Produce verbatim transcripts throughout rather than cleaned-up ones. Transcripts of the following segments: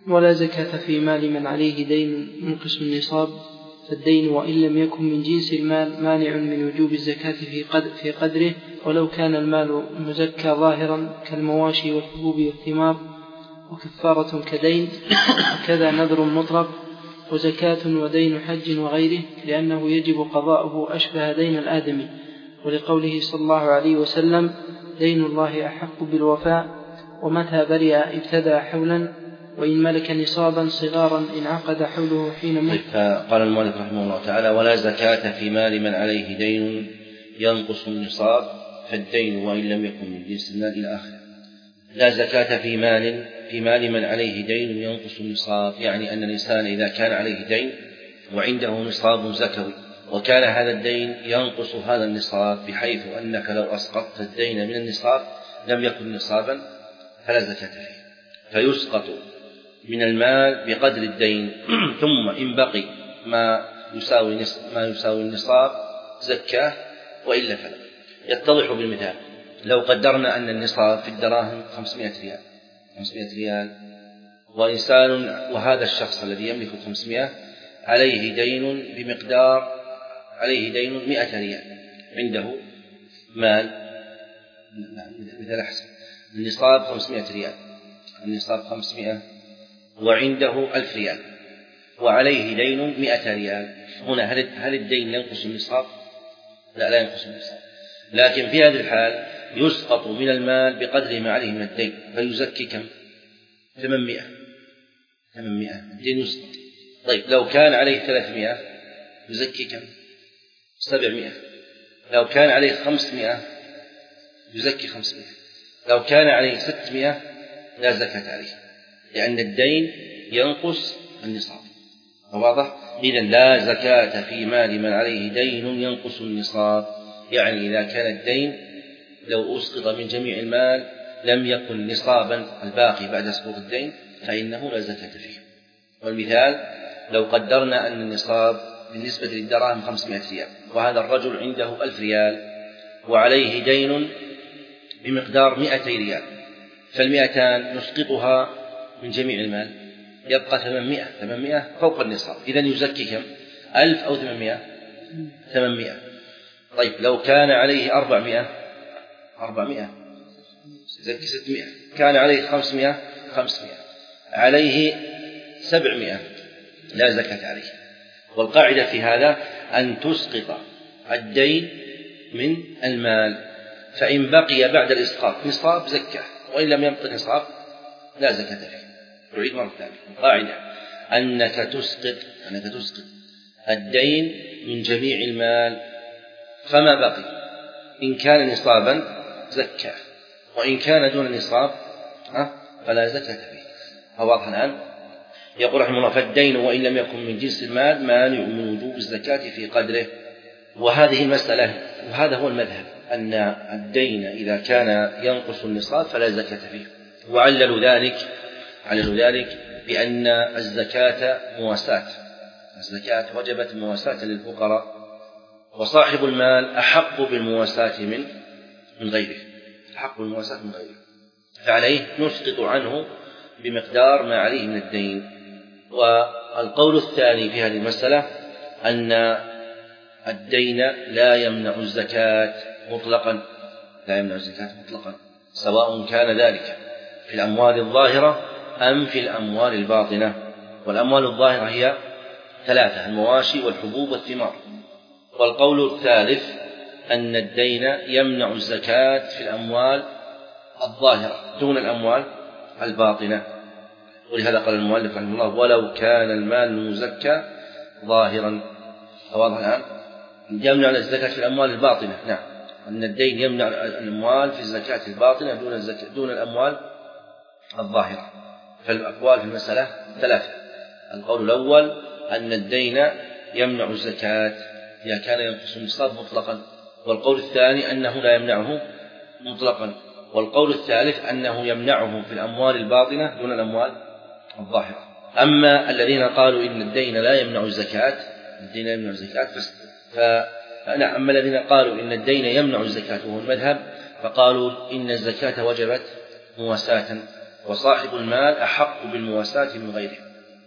ولا زكاة في مال من عليه دين ينقص النصاب، فالدين وإن لم يكن من جنس المال مانع من وجوب الزكاة في, قدر في قدره ولو كان المال مزكى ظاهرا كالمواشي والحبوب والثمار، وكفارة كدين، وكذا نذر مطلق، وزكاة ودين حج وغيره، لأنه يجب قضاؤه أشبه دين الآدمي، ولقوله صلى الله عليه وسلم: دين الله أحق بالوفاء، ومتى برئ ابتدى حولا، وإن ملك نصابا صغارا انعقد حوله حين موت. قال المؤلف رحمه الله تعالى: ولا زكاة في مال من عليه دين ينقص النصاب، فالدين وإن لم يكن من جنس المال إلى آخره. لا زكاة في مال في مال من عليه دين ينقص النصاب، يعني أن الإنسان إذا كان عليه دين وعنده نصاب زكوي وكان هذا الدين ينقص هذا النصاب، بحيث أنك لو أسقطت الدين من النصاب لم يكن نصابا فلا زكاة فيه، فيسقط من المال بقدر الدين، ثم إن بقي ما يساوي ما يساوي النصاب زكاه، وإلا فلا. يتضح بالمثال: لو قدرنا أن النصاب في الدراهم خمسمائة ريال خمسمائة ريال، وإنسان وهذا الشخص الذي يملك خمسمائة عليه دين بمقدار عليه دين مائة ريال، عنده مال مثل أحسن النصاب خمسمائة ريال، النصاب خمسمائة وعنده ألف ريال وعليه دين مائة ريال. هنا هل, هل الدين ينقص النصاب؟ لا، لا ينقص النصاب، لكن في هذه الحال يسقط من المال بقدر ما عليه من الدين، فيزكي كم؟ ثمانمائة ثمانمائة الدين يسقط. طيب لو كان عليه ثلاثمائة يزكي كم؟ سبعمائة. لو كان عليه خمسمائة يزكي خمسمائة. لو كان عليه ستمائة لا زكاة عليه، لأن الدين ينقص النصاب. واضح؟ إذن لا زكاة في مال من عليه دين ينقص النصاب، يعني إذا كان الدين لو أسقط من جميع المال لم يكن نصابا الباقي بعد سقوط الدين فإنه لا زكاة فيه. والمثال: لو قدرنا أن النصاب بالنسبة للدراهم خمسمائة ريال، وهذا الرجل عنده ألف ريال وعليه دين بمقدار مائتي ريال، فالمئتان نسقطها من جميع المال يبقى ثمانمائة ثمانمائة فوق النصاب، إذن يزكي كم؟ ألف أو ثمانمائة؟ ثمانمائة. طيب لو كان عليه أربعمائة أربعمائة يزكي ستمائة. كان عليه خمسمائة خمسمائة. عليه سبعمائة لا زكاة عليه. والقاعدة في هذا أن تسقط الدين من المال، فإن بقي بعد الإسقاط نصاب زكاه، وإن لم يبق نصاب لا زكاة فيه. أعيد مرة ثانية: القاعدة أنك تسقط أنك تسقط الدين من جميع المال، فما بقي إن كان نصابا زكاه، وإن كان دون نصاب فلا زكاة فيه. فواضح الآن؟ يقول رحمه الله: فالدين وإن لم يكن من جنس المال مانع من وجوب الزكاة في قدره. وهذه المسألة وهذا هو المذهب، أن الدين إذا كان ينقص النصاب فلا زكاة فيه. وعللوا ذلك عللوا ذلك بأن الزكاة مواساة، الزكاة وجبت مواساة للفقراء، وصاحب المال أحق بالمواساة من من غيره، أحق بالمواساة من غيره، فعليه نسقط عنه بمقدار ما عليه من الدين. والقول الثاني في هذه المسألة أن الدين لا يمنع الزكاة مطلقا، لا يمنع الزكاة مطلقا، سواء كان ذلك في الأموال الظاهرة أم في الأموال الباطنة. والأموال الظاهرة هي ثلاثة: المواشي والحبوب والثمار. والقول الثالث أن الدين يمنع الزكاة في الأموال الظاهرة دون الأموال الباطنة. ولهذا قال المؤلف رحمه الله: ولو كان المال المزكى ظاهرا. واضح الآن؟ يمنع الزكاة في الأموال الباطنة، نعم، أن الدين يمنع الأموال في الزكاة الباطنة دون الزكاة دون الأموال الظاهرة. فالأقوال في المسألة ثلاثة: القول الأول أن الدين يمنع الزكاة إذا كان ينقص النصاب مطلقا، والقول الثاني أنه لا يمنعه مطلقا، والقول الثالث أنه يمنعه في الأموال الباطنة دون الأموال الظاهرة. أما الذين قالوا إن الدين لا يمنع الزكاة الدين لا يمنع الزكاة فأنا أما الذين قالوا إن الدين يمنع الزكاة وهو المذهب، فقالوا إن الزكاة وجبت مواساة وصاحب المال أحق بالمواساة من غيره.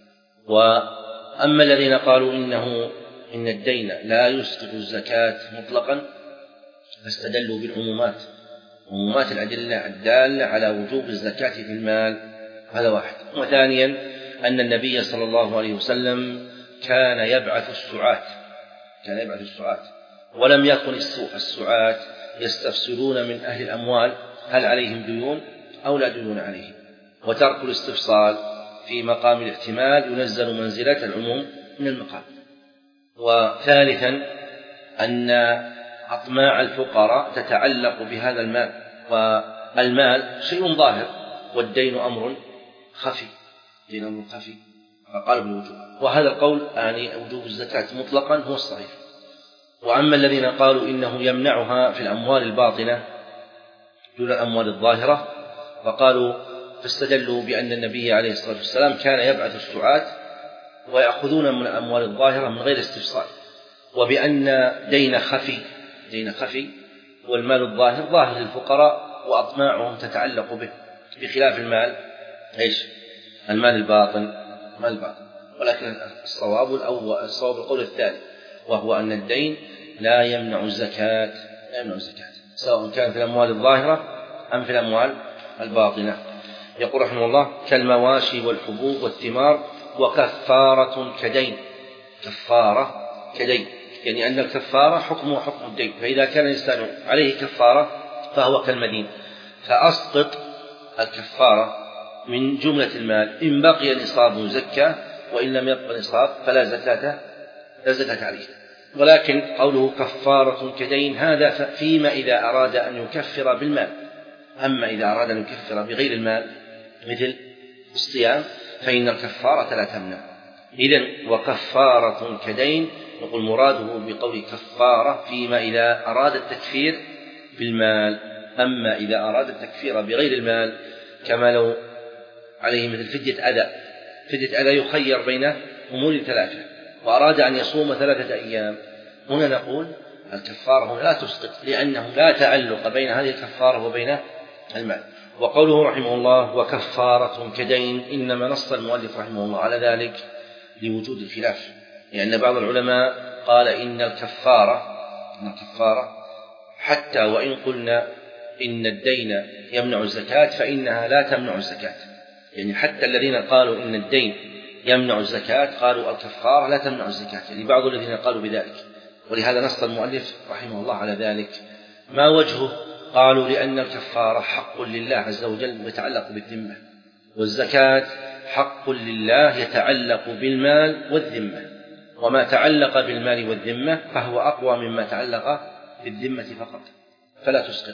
وأما الذين قالوا إنه إن الدين لا يسقط الزكاة مطلقا فاستدلوا بالعمومات، عمومات الأدلة الدالة على وجوب الزكاة في المال، هذا واحد. وثانيا أن النبي صلى الله عليه وسلم كان يبعث السعاة كان يبعث السعاة ولم يكن السعاة يستفسرون من أهل الأموال هل عليهم ديون أو لا ديون عليهم، وترك الاستفصال في مقام الاحتمال ينزل منزلة العموم من المقام. وثالثا أن أطماع الفقراء تتعلق بهذا المال، والمال شيء ظاهر والدين أمر خفي دين أمر خفي فقالوا بالوجوب، وهذا القول يعني وجوب الزكاة مطلقا هو الصحيح. وأما الذين قالوا إنه يمنعها في الأموال الباطنة دون الأموال الظاهرة فقالوا فاستدلوا بأن النبي عليه الصلاة والسلام كان يبعث السعاة ويأخذون من الأموال الظاهرة من غير استفصال، وبأن دين خفي دين خفي والمال الظاهر ظاهر للفقراء وأطماعهم تتعلق به، بخلاف المال إيش المال الباطن المال الباطن. ولكن الصواب الأول الصواب القول الثاني، وهو أن الدين لا يمنع الزكاة لا يمنع الزكاة سواء كان في الأموال الظاهرة أم في الأموال الباطنة. يقول رحمه الله كالمواشي والحبوب والثمار وكفارة كدين، كفارة كدين يعني أن الكفارة حكمه حكم الدين، فإذا كان الإنسان عليه كفارة فهو كالمدين، فأسقط الكفارة من جملة المال إن بقي نصاب زكاة، وإن لم يبق نصاب فلا زكاة لا زكاة عليه. ولكن قوله كفارة كدين هذا فيما إذا أراد أن يكفر بالمال، أما إذا أراد أن يكفر بغير المال مثل الصيام فإن الكفارة لا تمنع. إذن وكفارة كدين نقول مراده بقول كفارة فيما إذا أراد التكفير بالمال، أما إذا أراد التكفير بغير المال كما لو عليه مثل فدية أذى فدية أذى يخير بين أمور ثلاثة وأراد أن يصوم ثلاثة أيام، هنا نقول الكفارة هنا لا تسقط لأنه لا تعلق بين هذه الكفارة وبين المال. وقوله رحمه الله وكفارة كدين إنما نص المؤلف رحمه الله على ذلك لوجود الخلاف، لأن بعض العلماء قال إن الكفارة إن الكفارة حتى وإن قلنا إن الدين يمنع الزكاة فإنها لا تمنع الزكاة، يعني حتى الذين قالوا إن الدين يمنع الزكاة قالوا الكفارة لا تمنع الزكاة، يعني بعض الذين قالوا بذلك، ولهذا نص المؤلف رحمه الله على ذلك. ما وجهه؟ قالوا لأن الكفارة حق لله عز وجل يتعلق بالذمة، والزكاة حق لله يتعلق بالمال والذمة، وما تعلق بالمال والذمة فهو أقوى مما تعلق بالذمة فقط فلا تسقط.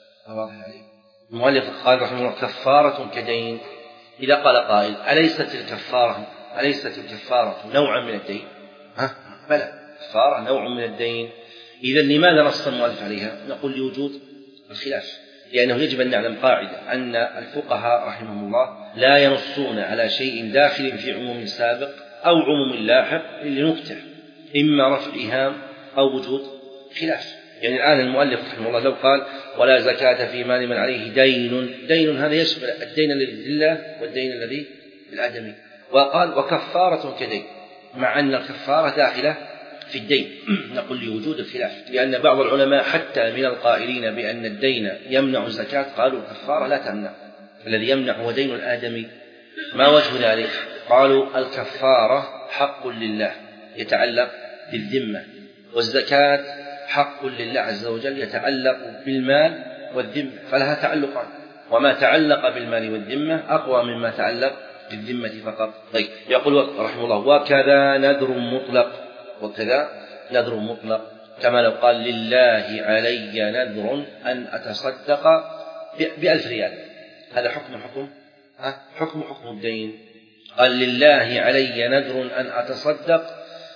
المؤلف قال رحمه الله كفارة كدين. إذا قال قائل أليست الكفارة أليست الكفارة نوعا من الدين؟ ها بلى، كفارة نوع من الدين. إذا لماذا نص المؤلف عليها؟ نقول لوجود الخلاف، لأنه يجب أن نعلم قاعدة أن الفقهاء رحمهم الله لا ينصون على شيء داخل في عموم سابق أو عموم لاحق لنكتة، إما رفع الإيهام أو وجود خلاف. يعني الآن المؤلف رحمه الله لو قال ولا زكاة في مال من عليه دين، دين هذا يشمل الدين الذي لله والدين الذي للآدمي، وقال وكفارة كدين مع أن الكفارة داخلة في الدين. نقول لوجود الخلاف، لأن بعض العلماء حتى من القائلين بأن الدين يمنع الزكاة قالوا الكفارة لا تمنع، الذي يمنع هو دين الآدمي. ما وجه ذلك؟ قالوا الكفارة حق لله يتعلق بالذمة، والزكاة حق لله عز وجل يتعلق بالمال والذمة، فلها تعلقان، وما تعلق بالمال والذمة أقوى مما تعلق بالذمة فقط. طيب يقول رحمه الله وكذا نذر مطلق، وكذا نذر مطلق كما لو قال لله علي نذر أن أتصدق بألف ريال، هذا حكم حكم ها حكم حكم الدين. قال لله علي نذر أن أتصدق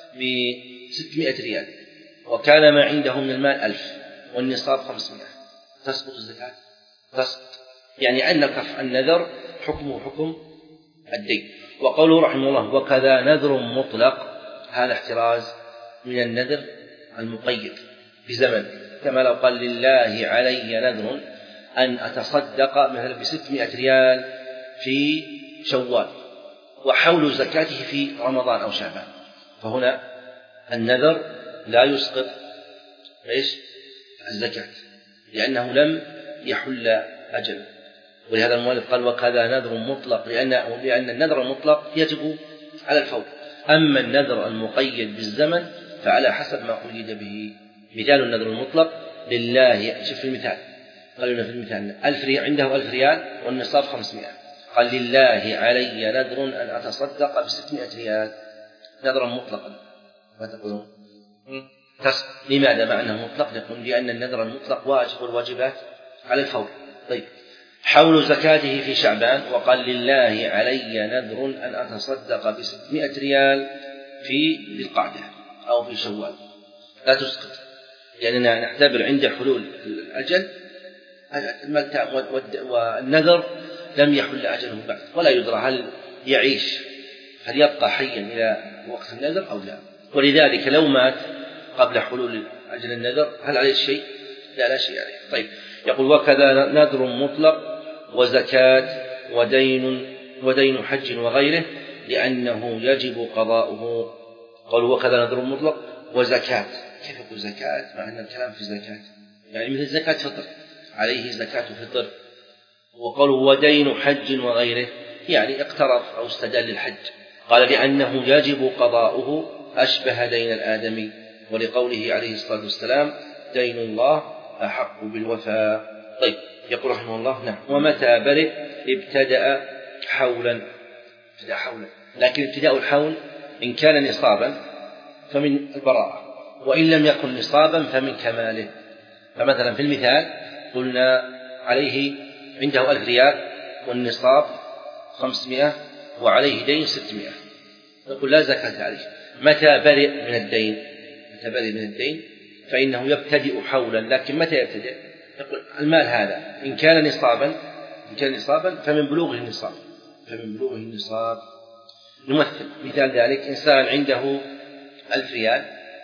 بستمائة ريال وكان ما عنده من المال ألف والنصاب خمسمائة، تسقط الزكاة؟ تسقط، يعني أن النذر حكمه حكم الدين. وقوله رحمه الله وكذا نذر مطلق هذا احتراز من النذر المقيد بزمن، كما لو قال لله علي نذر أن أتصدق مثلا بستمائة ريال في شوال وحول زكاته في رمضان أو شعبان، فهنا النذر لا يسقط إيش الزكاة لأنه لم يحل أجله. ولهذا المؤلف قال وكذا نذر مطلق، لأن لأن النذر المطلق يجب على الفور، أما النذر المقيد بالزمن فعلى حسب ما قيد به. مثال النذر المطلق لله، شوف المثال، قالوا في المثال ألف ريال، عنده ألف ريال والنصاب خمسمائة، قال لله علي نذر أن أتصدق بستمائة ريال، نذرا مطلقا. ما تقولون؟ لماذا مع أنه مطلق؟ يقول لأن النذر المطلق واجب والواجبات على الفور. طيب حول زكاته في شعبان وقال لله علي نذر أن أتصدق بستمائة ريال في ذي القعدة أو في شوال، لا تسقط، لأننا نعتبر عند حلول الأجل والنذر لم يحل أجله بعد، ولا يدرى هل يعيش هل يبقى حيا إلى وقت النذر أو لا. ولذلك لو مات قبل حلول أجل النذر هل عليه شيء؟ لا لا شيء عليه. طيب يقول وكذا نذر مطلق وزكاة ودين ودين حج وغيره لأنه يجب قضاؤه. قالوا وكذا نذر مطلق وزكاة، كيف يقول زكاة مع أن الكلام في زكاة؟ يعني مثل زكاة فطر، عليه زكاة فطر. وقالوا ودين حج وغيره، يعني اقترض أو استدل الحج، قال لأنه يجب قضاؤه أشبه دين الآدمي، ولقوله عليه الصلاة والسلام دين الله أحق بالوفاء. طيب يقول رحمه الله نعم ومتى برئ ابتدأ حولا، ابتدأ حولا، لكن ابتداء الحول إن كان نصابا فمن البراءة، وإن لم يكن نصابا فمن كماله. فمثلا في المثال قلنا عليه عنده ألف ريال والنصاب خمسمائة وعليه دين ستمائة، نقول لا زكاة عليه. متى برئ من الدين؟ متى برئ من الدين فإنه يبتدئ حولا، لكن متى يبتدئ؟ يقول المال هذا إن كان نصابا إن كان نصابا فمن بلوغه النصاب، فمن بلوغه النصاب. نمثل مثال ذلك إنسان عنده ألف ريال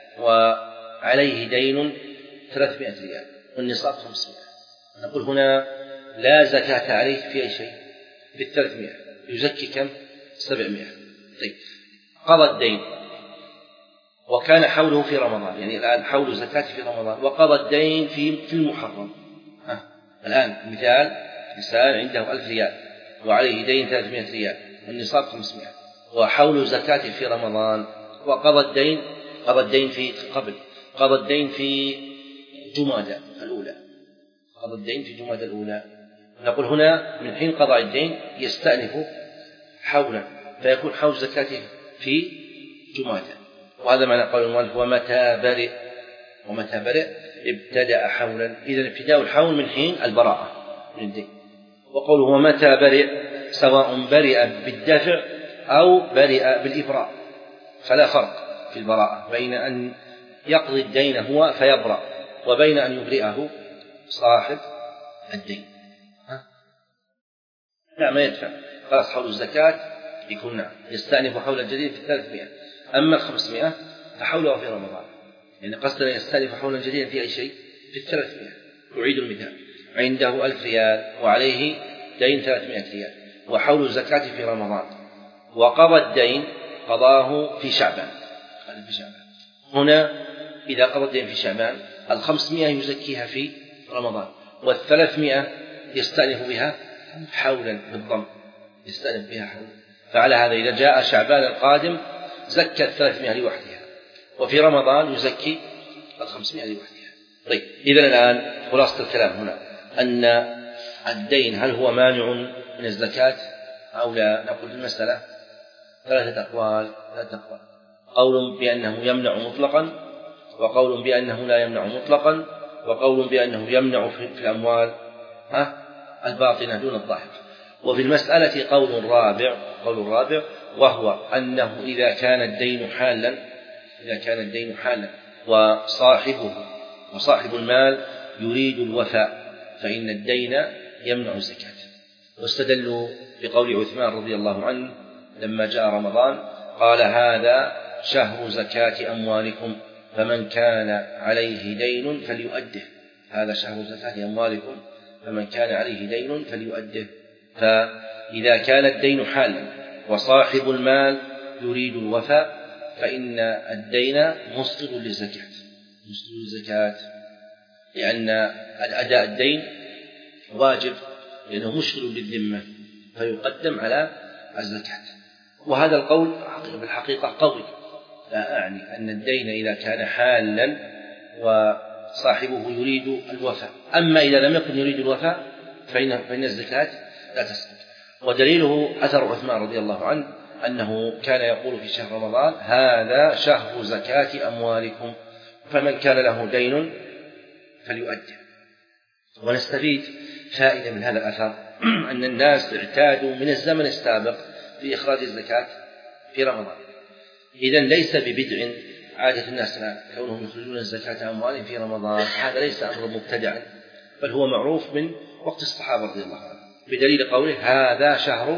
وعليه دين ثلاثمائة ريال والنصاب خمسمائة، نقول هنا لا زكاة عليه في أي شيء، في الثلاثمائة يزكي كم؟ سبعمائة. طيب قضى الدين وكان حوله في رمضان، يعني الآن حول زكاة في رمضان، وقضى الدين في في المحرم. ها الآن مثال إنسان عنده ألف ريال وعليه دين ثلاثمائة ريال والنصاب خمسمائة وحول زكاة في رمضان، وقضى الدين قضى الدين في قبل قضى الدين في جمادى الأولى، قضى الدين في جمادى الأولى، نقول هنا من حين قضاء الدين يستأنف حولا فيكون حول زكاته في جمادى. وهذا معنى قول المؤلف ومتى برئ، ومتى برئ ابتدأ حولا، إذا ابتداء الحول من حين البراءة من الدين. وقوله ومتى برئ سواء برئ بالدفع أو برئ بالإبراء، فلا فرق في البراءة بين أن يقضي الدين هو فيبرأ وبين أن يبرئه صاحب الدين. ها؟ لا ما يدفع، خلاص حول الزكاة يكون نعم يستأنف حول الجديد في الثلاثمائة، أما الخمسمائة فحوله في رمضان، يعني قصدنا يستأنف حولا جديدا في أي شيء في الثلاثمائة. أعيد المثال عنده ألف ريال وعليه دين ثلاثمائة ريال وحول الزكاة في رمضان، وقضى الدين قضاه في شعبان، في شعبان. هنا إذا قضى الدين في شعبان الخمسمائة يزكيها في رمضان، والثلاثمائة يستأنف بها حولا بالضم، يستأنف بها حولا. فعلى هذا إذا جاء شعبان القادم زكى الثلاثمائة لوحدها، وفي رمضان يزكي الخمسمائة لوحدها. طيب إذن الآن خلاصة الكلام هنا أن الدين هل هو مانع من الزكاة أو لا؟ نقول في المسألة ثلاثة أقوال ثلاثة أقوال قول بأنه يمنع مطلقا، وقول بأنه لا يمنع مطلقا، وقول بأنه يمنع في الأموال ها الباطنة دون الظاهر. وفي المسألة قول رابع قول رابع وهو أنه إذا كان الدين حالا إذا كان الدين حالا وصاحبه وصاحب المال يريد الوفاء فإن الدين يمنع الزكاة. واستدلوا بقول عثمان رضي الله عنه لما جاء رمضان قال هذا شهر زكاة أموالكم فمن كان عليه دين فليؤده، هذا شهر زكاة أموالكم فمن كان عليه دين فليؤده. إذا كان الدين حالا وصاحب المال يريد الوفاء فإن الدين مسقط للزكاة مسقط للزكاة لأن أداء الدين واجب لأنه مشغل بالذمة فيقدم على الزكاة. وهذا القول بالحقيقة قوي، لا أعني أن الدين إذا كان حالا وصاحبه يريد الوفاء، أما إذا لم يكن يريد الوفاء فإن, فإن الزكاة لا تسقط. ودليله أثر عثمان رضي الله عنه أنه كان يقول في شهر رمضان: هذا شهر زكاة أموالكم فمن كان له دين فليؤدي. ونستفيد فائدة من هذا الأثر أن الناس اعتادوا من الزمن السابق في إخراج الزكاة في رمضان، إذن ليس ببدع عادة الناس كونهم يخرجون الزكاة أموالهم في رمضان، هذا ليس أمر مبتدعا بل هو معروف من وقت الصحابة رضي الله عنهم، بدليل قوله: هذا شهر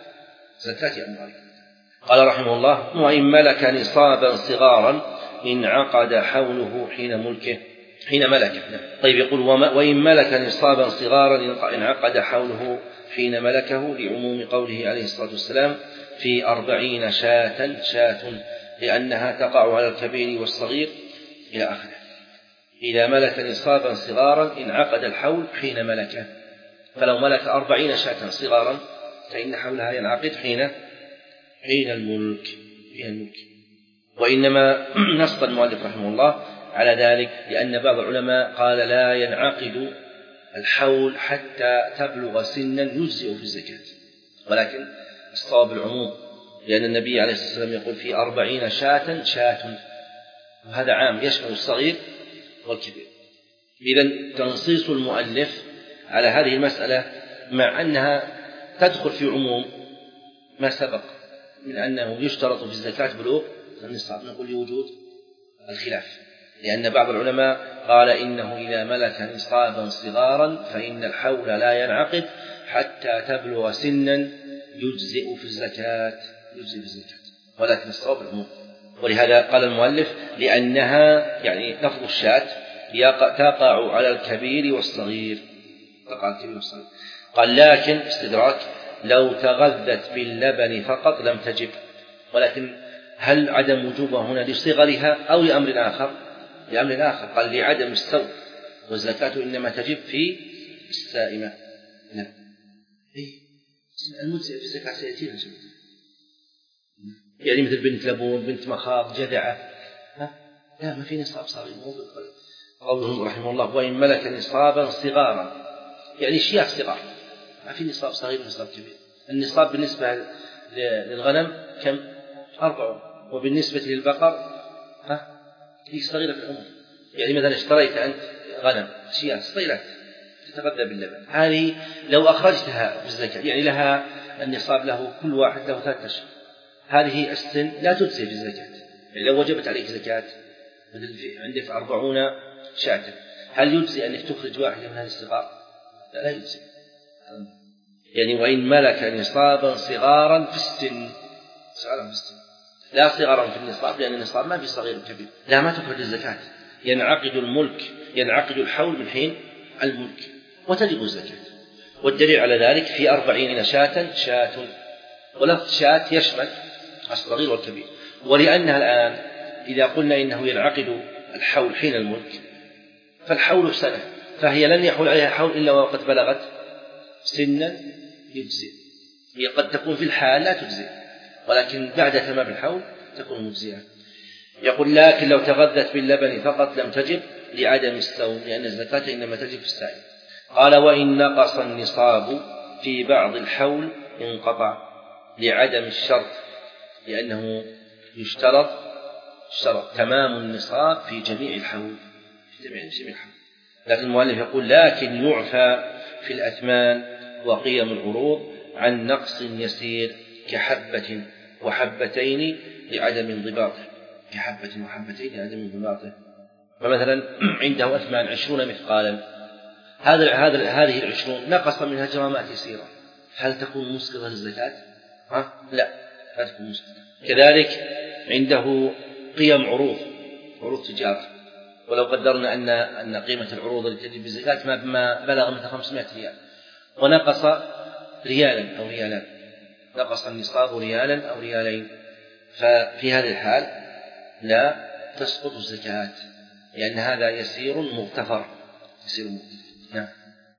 زكاة أموالكم. قال رحمه الله: وإن ملك نصابا صغارا انعقد حوله حين ملكه حين ملكه. طيب، يقول: وإن ملك نصابا صغارا انعقد حوله حين ملكه، لعموم قوله عليه الصلاة والسلام: في أربعين شاة شاة، لأنها تقع على الكبير والصغير إلى آخره. إذا ملك نصابا صغارا انعقد الحول حين ملكه، فلو ملك أربعين شاة صغارا فإن حولها ينعقد حين حين الملك حين الملك. وإنما نص المؤلف رحمه الله على ذلك لأن بعض العلماء قال: لا ينعقد الحول حتى تبلغ سنا يجزئ في الزكاة، ولكن الصواب العموم، لأن النبي عليه الصلاة والسلام يقول: في أربعين شاة شاة، وهذا عام يشمل الصغير والكبير. إذن تنصيص المؤلف على هذه المسألة مع أنها تدخل في عموم ما سبق من أنه يشترط في الزكاة بلوغ النصاب، نقول لوجود الخلاف، لأن بعض العلماء قال: إنه إذا ملك نصابا صغارا فإن الحول لا ينعقد حتى تبلغ سنا يجزئ في الزكاة يجزئ في الزكاة، ولكن الصواب العموم. ولهذا قال المؤلف: لأنها يعني لفظ الشاة تقع على الكبير والصغير تقع على الكبير والصغير. قال: لكن استدراك لو تغذت باللبن فقط لم تجب، ولكن هل عدم وجوبها هنا لصغرها أو لأمر آخر؟ لأمر آخر، قال: لعدم السوء، والزكاة إنما تجب في السائمة. نعم، المجزئ في الزكاة سيأتينا إن شاء الله، يعني مثل بنت لبون، بنت مخاض، جذعة، ها؟ لا، ما في نصاب صغير. قوله رحمه الله: وإن ملك نصابا صغارا، يعني شياخ صغار، ما في نصاب صغير ونصاب كبير. النصاب بالنسبة للغنم كم؟ أربعة، وبالنسبة للبقر ها؟ هي صغيرة في العمر. يعني مثلا اشتريت أنت غنم شياخ صغيرة تتغذى باللبن، هذه لو أخرجتها في الزكاة يعني لها النصاب له كل واحد له ثلاثة أشهر، هذه السن لا تجزي في الزكاة. يعني لو وجبت عليك زكاة عندك أربعون شاة، هل يجزي أنك تخرج واحدة من هذه الصغار؟ لا, لا يجزي. يعني وإن ملك نصابا صغارا في السن، صغارا في السن، لا صغارا في النصاب، لأن النصاب ما في صغير وكبير، لا ما تخرج الزكاة. ينعقد الملك ينعقد الحول من حين الملك وتجب الزكاة. والدليل على ذلك: في أربعين شاة شاة، ولفظ شاة يشمل الصغير والكبير. ولأنها الآن إذا قلنا إنه ينعقد الحول حين الملك فالحول سنة، فهي لن يحول عليها حول إلا وقد بلغت سنا يجزئ. هي قد تكون في الحال لا تجزئ، ولكن بعد تمام الحول تكون مجزئة. يقول: لكن لو تغذت باللبن فقط لم تجب لعدم السوم، لأن الزكاة إنما تجب في السائل. قال: وإن نقص النصاب في بعض الحول انقطع لعدم الشرط، لأنه يشترط شرط تمام النصاب في جميع الحول في جميع الحول. لكن المؤلف يقول: لكن يعفى في الأثمان وقيم العروض عن نقص يسير كحبة وحبتين لعدم انضباطه كحبة وحبتين لعدم انضباطه. فمثلا عنده أثمان عشرون مثقالا، هذا هذا هذه العشرون نقص منها جرامات يسيرة، هل تكون مسقطة للزكاة؟ ها؟ لا، لا تكون مسقطة. كذلك عنده قيم عروض عروض تجارة، ولو قدرنا أن أن قيمة العروض التي تجب بالزكاة ما بلغ مثل خمسمائة ريال، ونقص ريالا أو ريالان، نقص النصاب ريالا أو ريالين، ففي هذه الحال لا تسقط الزكاة، لأن هذا يسير مغتفر يسير مغتفر. نعم.